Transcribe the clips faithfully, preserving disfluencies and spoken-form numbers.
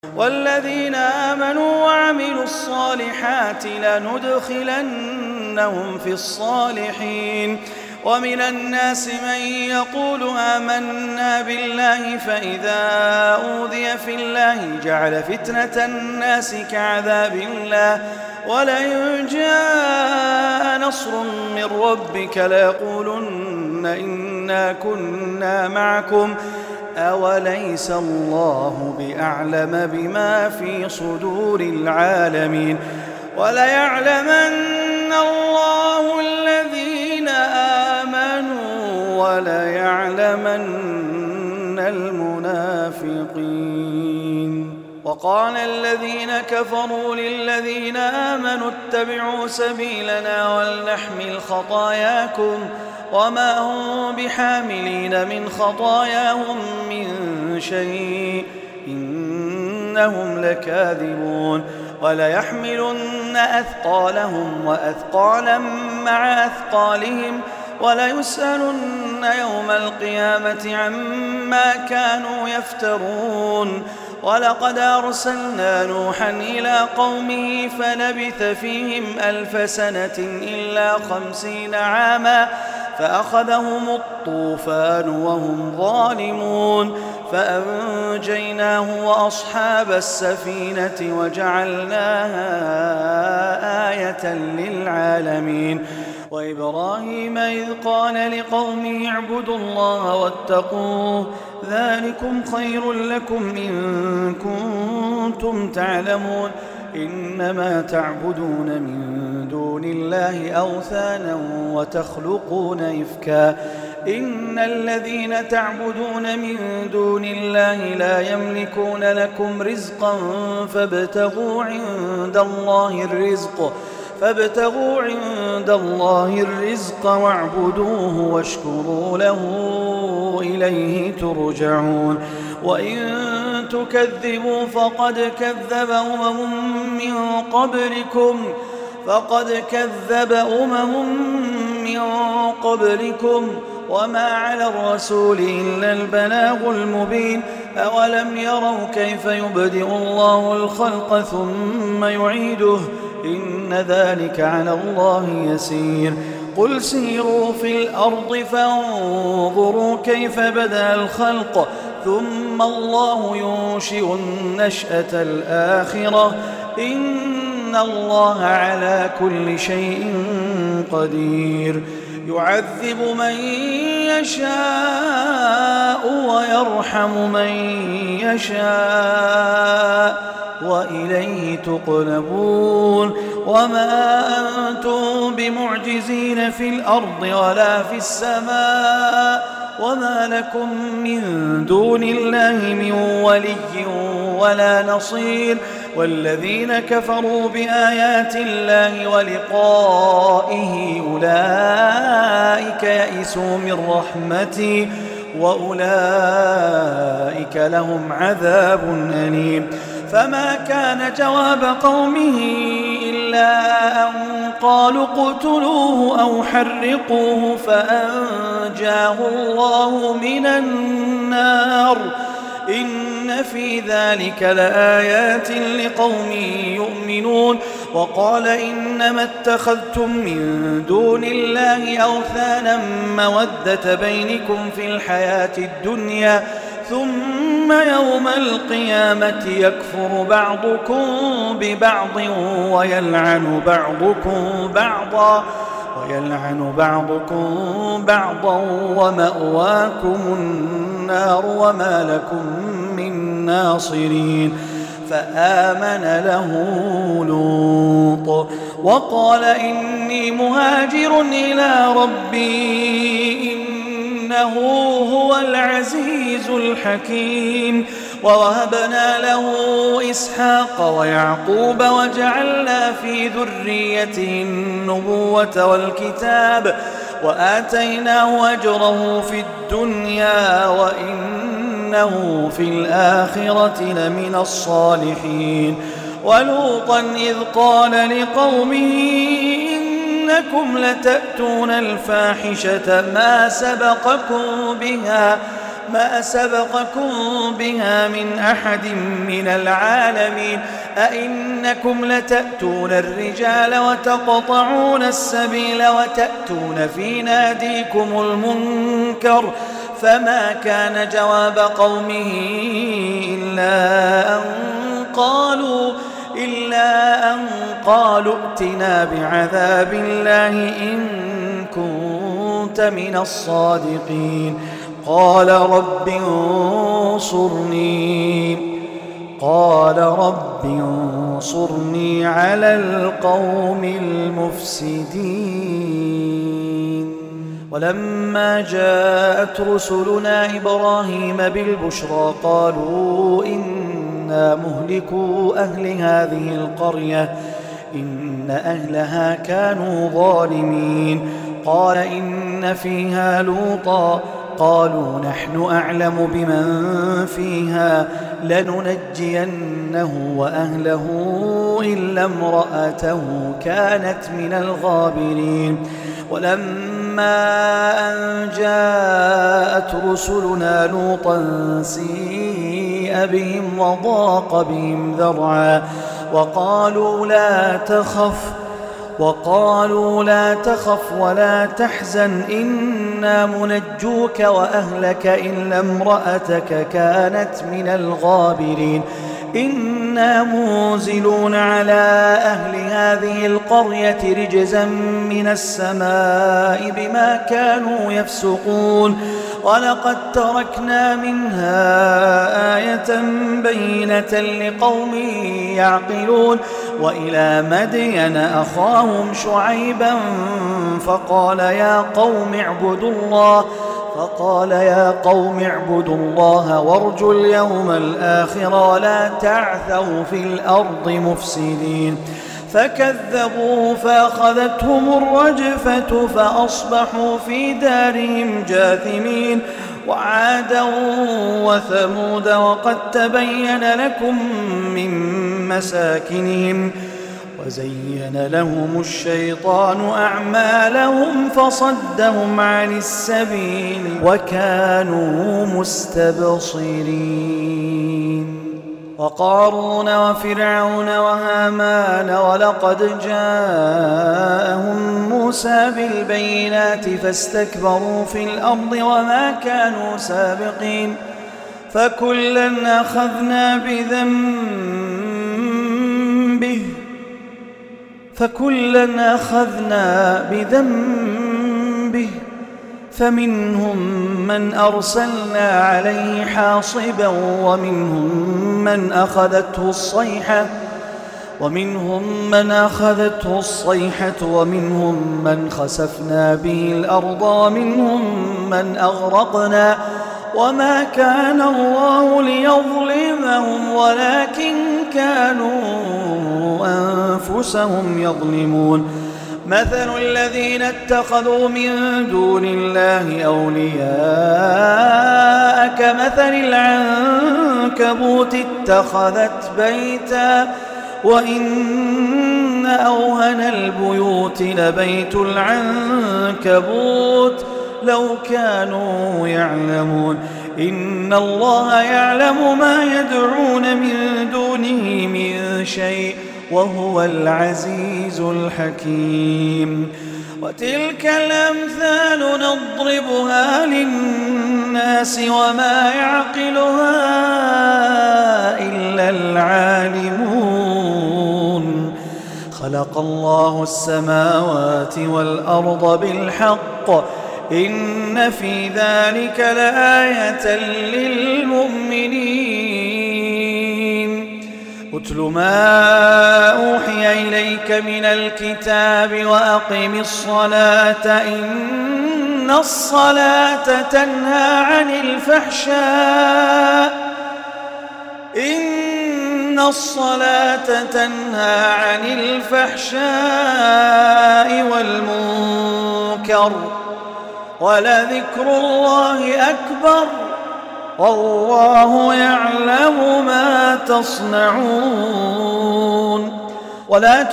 والذين آمنوا وعملوا الصالحات لندخلنهم في الصالحين. ومن الناس من يقول آمنا بالله فإذا أوذي في الله جعل فتنة الناس كعذاب الله ولئن جاء نصر من ربك ليقولن إنا كنا معكم أوليس الله بأعلم بما في صدور العالمين وليعلمن الله الذين آمنوا وليعلمن المنافقين. وقال الذين كفروا للذين آمنوا اتبعوا سبيلنا ولنحمل خطاياكم وما هم بحاملين من خطاياهم من شيء إنهم لكاذبون. وليحملن أثقالهم وأثقالا مع أثقالهم وليسألن يوم القيامة عما كانوا يفترون. ولقد أرسلنا نوحا إلى قومه فلبث فيهم ألف سنة إلا خمسين عاما فأخذهم الطوفان وهم ظالمون فأنجيناه وأصحاب السفينة وجعلناها آية للعالمين. وإبراهيم إذ قال لقومه اعبدوا الله واتقوه ذلكم خير لكم إن كنتم تعلمون. إنما تعبدون من دون الله أوثانا وتخلقون إفكا إن الذين تعبدون من دون الله لا يملكون لكم رزقا فابتغوا عند الله الرزق فابتغوا عند الله الرزق واعبدوه واشكروا له إليه ترجعون. وإن تكذبوا فقد كذب أمم من قبلكم فقد كذب أمم من قبلكم وما على الرسول إلا البلاغ المبين. أولم يروا كيف يبدئ الله الخلق ثم يعيده إن ذلك على الله يسير. قل سيروا في الأرض فانظروا كيف بدأ الخلق ثم الله ينشئ النشأة الآخرة إن الله على كل شيء قدير. يعذب من يشاء ويرحم من يشاء وإليه تقلبون. وما أنتم بمعجزين في الأرض ولا في السماء وما لكم من دون الله من ولي ولا نصير. والذين كفروا بآيات الله ولقائه أولئك يئسوا من رحمتي وأولئك لهم عذاب أليم. فما كان جواب قومه إلا أن قالوا اقتلوه أو حرقوه فأنجاه الله من النار إن في ذلك لآيات لقوم يؤمنون. وقال إنما اتخذتم من دون الله أوثانا مودة بينكم في الحياة الدنيا ثم يوم القيامة يكفر بعضكم ببعض ويلعن بعضكم بعضا ويلعن بعضكم بعضا ومأواكم النار وما لكم من ناصرين. فآمن له لوط وقال إني مهاجر إلى ربي إنه هو العزيز الحكيم. ووهبنا له إسحاق ويعقوب وجعلنا في ذريته النبوة والكتاب وآتيناه أجره في الدنيا وإنه في الآخرة لمن الصالحين. ولوطا إذ قال لقومه إنكم لتأتون الفاحشة ما سبقكم بها ما سبقكم بها من أحد من العالمين. أئنكم لتأتون الرجال وتقطعون السبيل وتأتون في ناديكم المنكر. فما كان جواب قومه إلا أن قالوا إلا أن قالوا ائتنا بعذاب الله إن كنت من الصادقين. قال رب انصرني قال رب انصرني على القوم المفسدين. ولما جاءت رسلنا إبراهيم بالبشرى قالوا إنا مهلكو أهل هذه القرية إن أهلها كانوا ظالمين. قال إن فيها لوطا قالوا نحن أعلم بمن فيها لننجينه وأهله إلا امرأته كانت من الغابرين. ولما أن جاءت رسلنا لوطا سيء بهم وضاق بهم ذرعا وقالوا لا تخف وقالوا لا تخف ولا تحزن إنا منجوك وأهلك إلا امرأتك كانت من الغابرين. إنا منزلون على أهل هذه القرية رجزا من السماء بما كانوا يفسقون. ولقد تركنا منها آية بينة لقوم يعقلون. وإلى مدين أخاهم شعيبا فقال يا قوم اعبدوا الله فقال يا قوم اعبدوا الله وارجوا اليوم الآخر ولا تعثوا في الأرض مفسدين. فكذبوا فأخذتهم الرجفة فأصبحوا في دارهم جاثمين. وعادا وثمود وقد تبين لكم من مساكنهم وزين لهم الشيطان أعمالهم فصدهم عن السبيل وكانوا مستبصرين. وقارون وفرعون وهامان ولقد جاءهم موسى بالبينات فاستكبروا في الأرض وما كانوا سابقين. فكلا أخذنا بذنبه فكلا أخذنا بذنبه فمنهم من أرسلنا عليه حاصبا ومنهم من أخذته الصيحة ومنهم من أخذته الصيحة ومنهم من خسفنا به الأرض ومنهم من أغرقنا وما كان الله ليظلمهم ولكن كانوا أنفسهم يظلمون. مثل الذين اتخذوا من دون الله أولياء كمثل العنكبوت اتخذت بيتا وإن أوهن البيوت لبيت العنكبوت لو كانوا يعلمون. إن الله يعلم ما يدعون من دونه من شيء وهو العزيز الحكيم. وتلك الأمثال نضربها للناس وما يعقلها إلا العالمون. خلق الله السماوات والأرض بالحق إن في ذلك لآية للمؤمنين. اتل ما أوحي إليك من الكتاب وأقم الصلاة إن الصلاة تنهى عن الفحشاء إن الصلاة تنهى عن الفحشاء والمنكر ولذكر الله أكبر والله يعلم ما تصنعون. ولا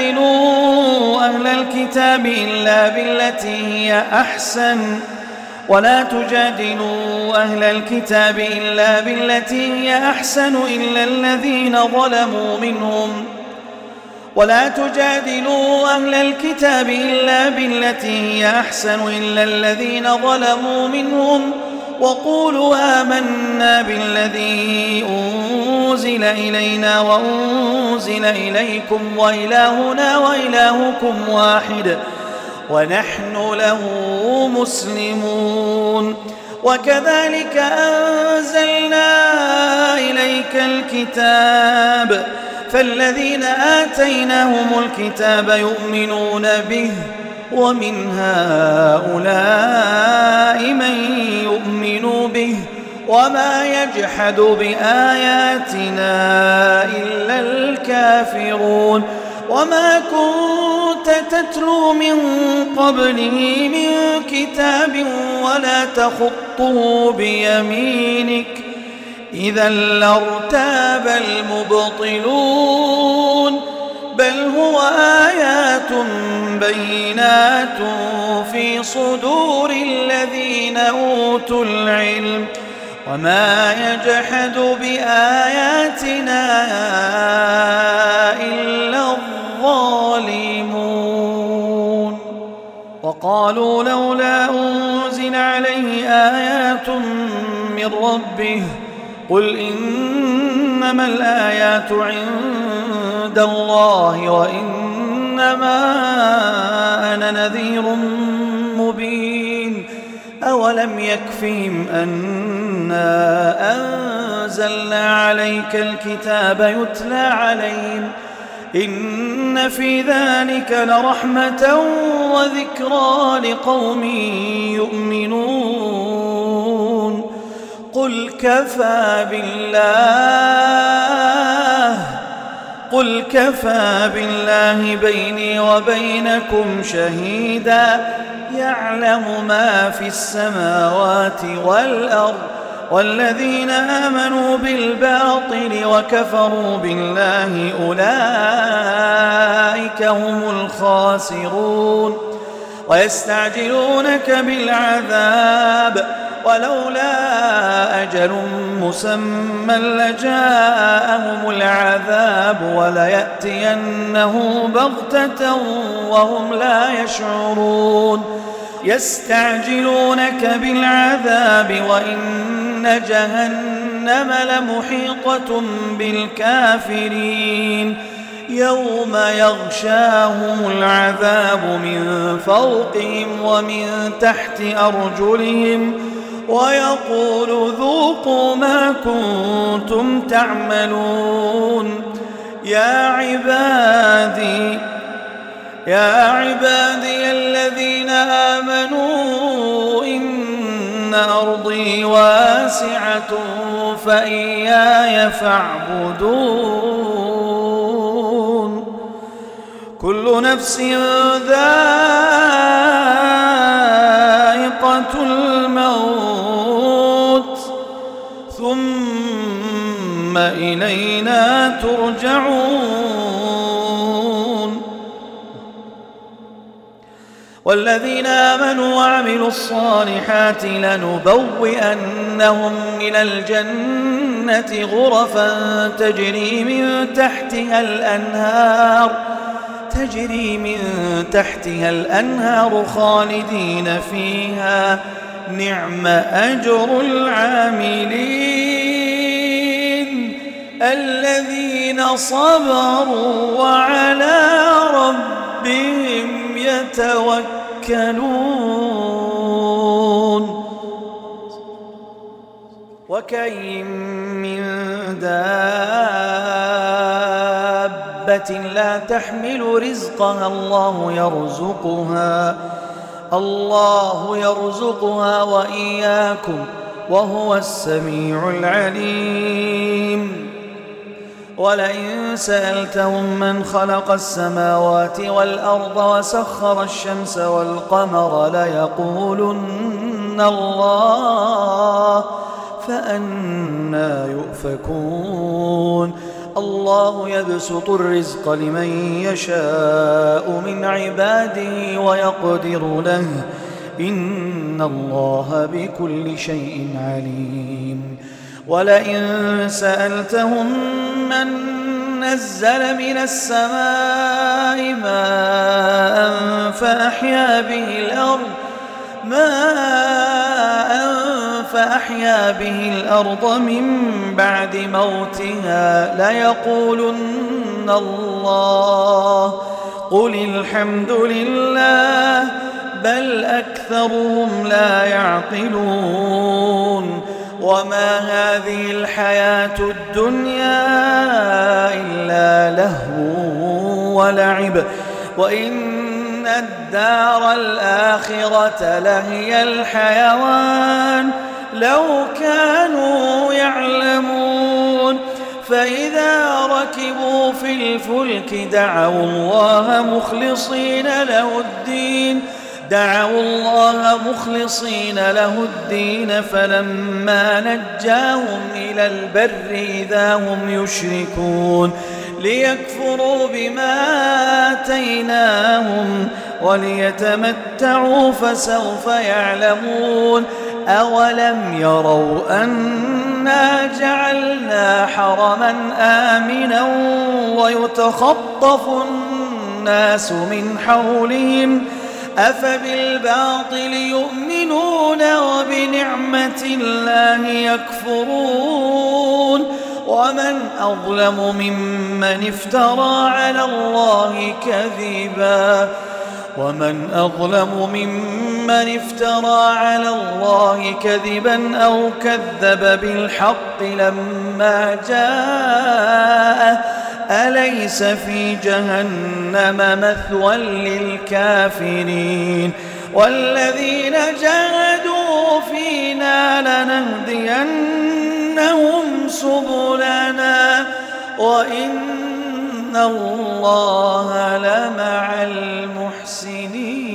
تجادلوا أهل الكتاب إلا بالتي هي أحسن ولا تجادلوا أهل الكتاب إلا بالتي هي أحسن إلا الذين ظلموا منهم ولا تجادلوا أهل الكتاب إلا بالتي هي أحسن إلا الذين ظلموا منهم وقولوا آمنا بالذي أنزل إلينا وأنزل إليكم وإلهنا وإلهكم واحد ونحن له مسلمون. وكذلك أنزلنا إليك الكتاب فالذين آتيناهم الكتاب يؤمنون به ومن هؤلاء من يؤمن به وما يجحد بآياتنا إلا الكافرون. وما كنت تتلو من قبله من كتاب ولا تخطه بيمينك إذا لارتاب المبطلون بل هو آيات بينات في صدور الذين أوتوا العلم وما يجحد بآياتنا إلا الظالمون. وقالوا لولا أنزل عليه آيات من ربه قل إنما الآيات عند الله وإنما أنا نذير مبين. أولم يكفهم أنا أنزلنا عليك الكتاب يتلى عليهم إن في ذلك لرحمة وذكرى لقوم يؤمنون. قل كفى بالله قل كفى بالله بيني وبينكم شهيدا يعلم ما في السماوات والأرض والذين آمنوا بالباطل وكفروا بالله أولئك هم الخاسرون. ويستعجلونك بالعذاب ولولا أجل مسمى لجاءهم العذاب وليأتينه بغتة وهم لا يشعرون. يستعجلونك بالعذاب وإن جهنم لمحيطة بالكافرين يوم يغشاهم العذاب من فوقهم ومن تحت أرجلهم ويقول ذوقوا ما كنتم تعملون. يا عبادي يا عبادي الذين آمنوا إن أرضي واسعة فإياي فاعبدون. كل نفس ذائقة الموت ثم إلينا ترجعون. والذين آمنوا وعملوا الصالحات لنبوئنهم من الجنة غرفا تجري من تحتها الأنهار تجري من تحتها الأنهار خالدين فيها نعم أجر العاملين الذين صبروا وعلى ربهم يتوكلون. وكأين من دابة لا تحمل رزقها الله يرزقها الله يرزقها وإياكم وهو السميع العليم. ولئن سألتهم من خلق السماوات والأرض وسخر الشمس والقمر ليقولن الله فأنى يؤفكون. الله يبسط الرزق لمن يشاء من عباده ويقدر له إن الله بكل شيء عليم ولئن سألتهم من نزل من السماء ماء فأحيا به الأرض ماء فأحيا به الأرض من بعد موتها ليقولن الله قل الحمد لله بل أكثرهم لا يعقلون وما هذه الحياة الدنيا إلا لهو ولعب وإن الدار الآخرة لهي الحيوان لو كانوا يعلمون فإذا ركبوا في الفلك دعوا الله مخلصين له الدين دعوا الله مخلصين له الدين فلما نجاهم إلى البر إذا هم يشركون ليكفروا بما آتيناهم وليتمتعوا فسوف يعلمون أولم يروا أنا جعلنا حرما آمنا ويتخطف الناس من حولهم أفبالباطل يؤمنون وبنعمة الله يكفرون ومن أظلم ممن افترى على الله كذبا ومن أظلم ممن افترى على الله كذبا أو كذب بالحق لما جاءه أليس في جهنم مثوى للكافرين والذين جاهدوا فينا لنهدينهم سبلنا وإن الله لمع المحسنين.